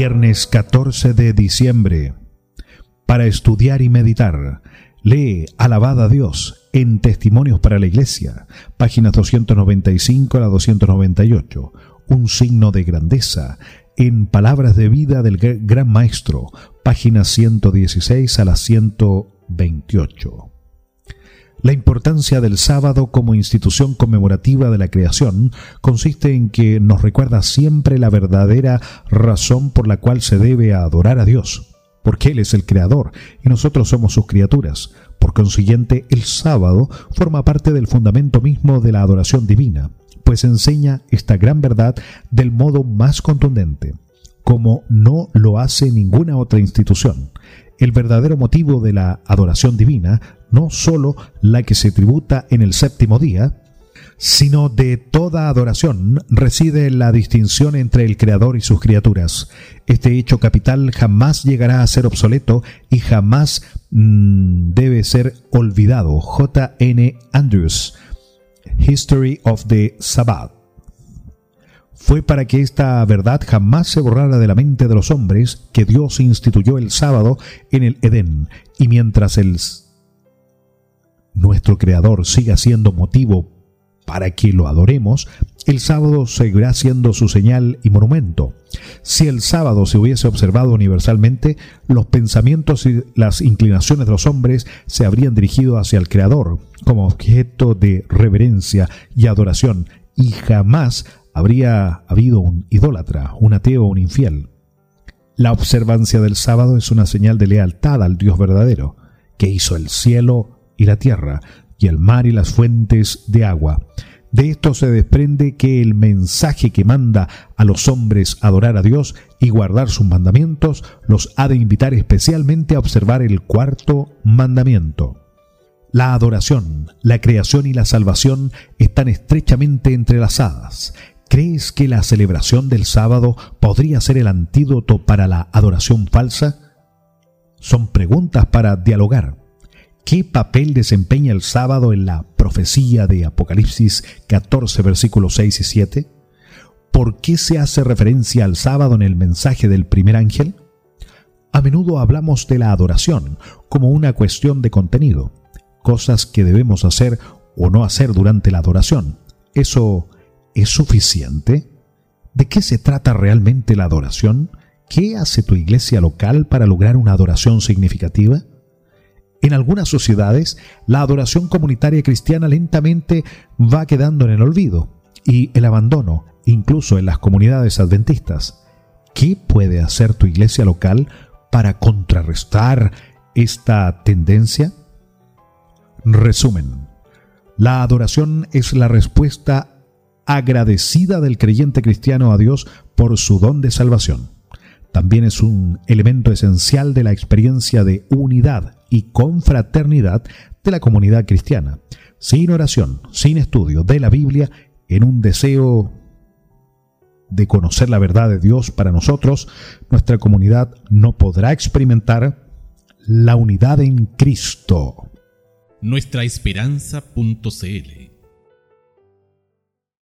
Viernes 14 de diciembre. Para estudiar y meditar, lee Alabad a Dios en Testimonios para la Iglesia, páginas 295 a la 298. Un signo de grandeza en Palabras de Vida del Gran Maestro, páginas 116 a la 128. La importancia del sábado como institución conmemorativa de la creación consiste en que nos recuerda siempre la verdadera razón por la cual se debe adorar a Dios, porque Él es el Creador y nosotros somos sus criaturas. Por consiguiente, el sábado forma parte del fundamento mismo de la adoración divina, pues enseña esta gran verdad del modo más contundente, como no lo hace ninguna otra institución. El verdadero motivo de la adoración divina, no sólo la que se tributa en el séptimo día, sino de toda adoración, reside en la distinción entre el Creador y sus criaturas. Este hecho capital jamás llegará a ser obsoleto y jamás debe ser olvidado. J. N. Andrews, History of the Sabbath. Fue para que esta verdad jamás se borrara de la mente de los hombres que Dios instituyó el sábado en el Edén, y mientras nuestro Creador siga siendo motivo para que lo adoremos, el sábado seguirá siendo su señal y monumento. Si el sábado se hubiese observado universalmente, los pensamientos y las inclinaciones de los hombres se habrían dirigido hacia el Creador como objeto de reverencia y adoración, y jamás habría habido un idólatra, un ateo o un infiel. La observancia del sábado es una señal de lealtad al Dios verdadero, que hizo el cielo y la tierra, y el mar y las fuentes de agua. De esto se desprende que el mensaje que manda a los hombres a adorar a Dios y guardar sus mandamientos los ha de invitar especialmente a observar el cuarto mandamiento. La adoración, la creación y la salvación están estrechamente entrelazadas. ¿Crees que la celebración del sábado podría ser el antídoto para la adoración falsa? Son preguntas para dialogar. ¿Qué papel desempeña el sábado en la profecía de Apocalipsis 14, versículos 6 y 7? ¿Por qué se hace referencia al sábado en el mensaje del primer ángel? A menudo hablamos de la adoración como una cuestión de contenido, cosas que debemos hacer o no hacer durante la adoración. ¿Eso es suficiente? ¿De qué se trata realmente la adoración? ¿Qué hace tu iglesia local para lograr una adoración significativa? En algunas sociedades, la adoración comunitaria cristiana lentamente va quedando en el olvido y el abandono, incluso en las comunidades adventistas. ¿Qué puede hacer tu iglesia local para contrarrestar esta tendencia? Resumen: la adoración es la respuesta agradecida del creyente cristiano a Dios por su don de salvación. También es un elemento esencial de la experiencia de unidad y confraternidad de la comunidad cristiana. Sin oración, sin estudio de la Biblia, en un deseo de conocer la verdad de Dios para nosotros, nuestra comunidad no podrá experimentar la unidad en Cristo. Nuestraesperanza.cl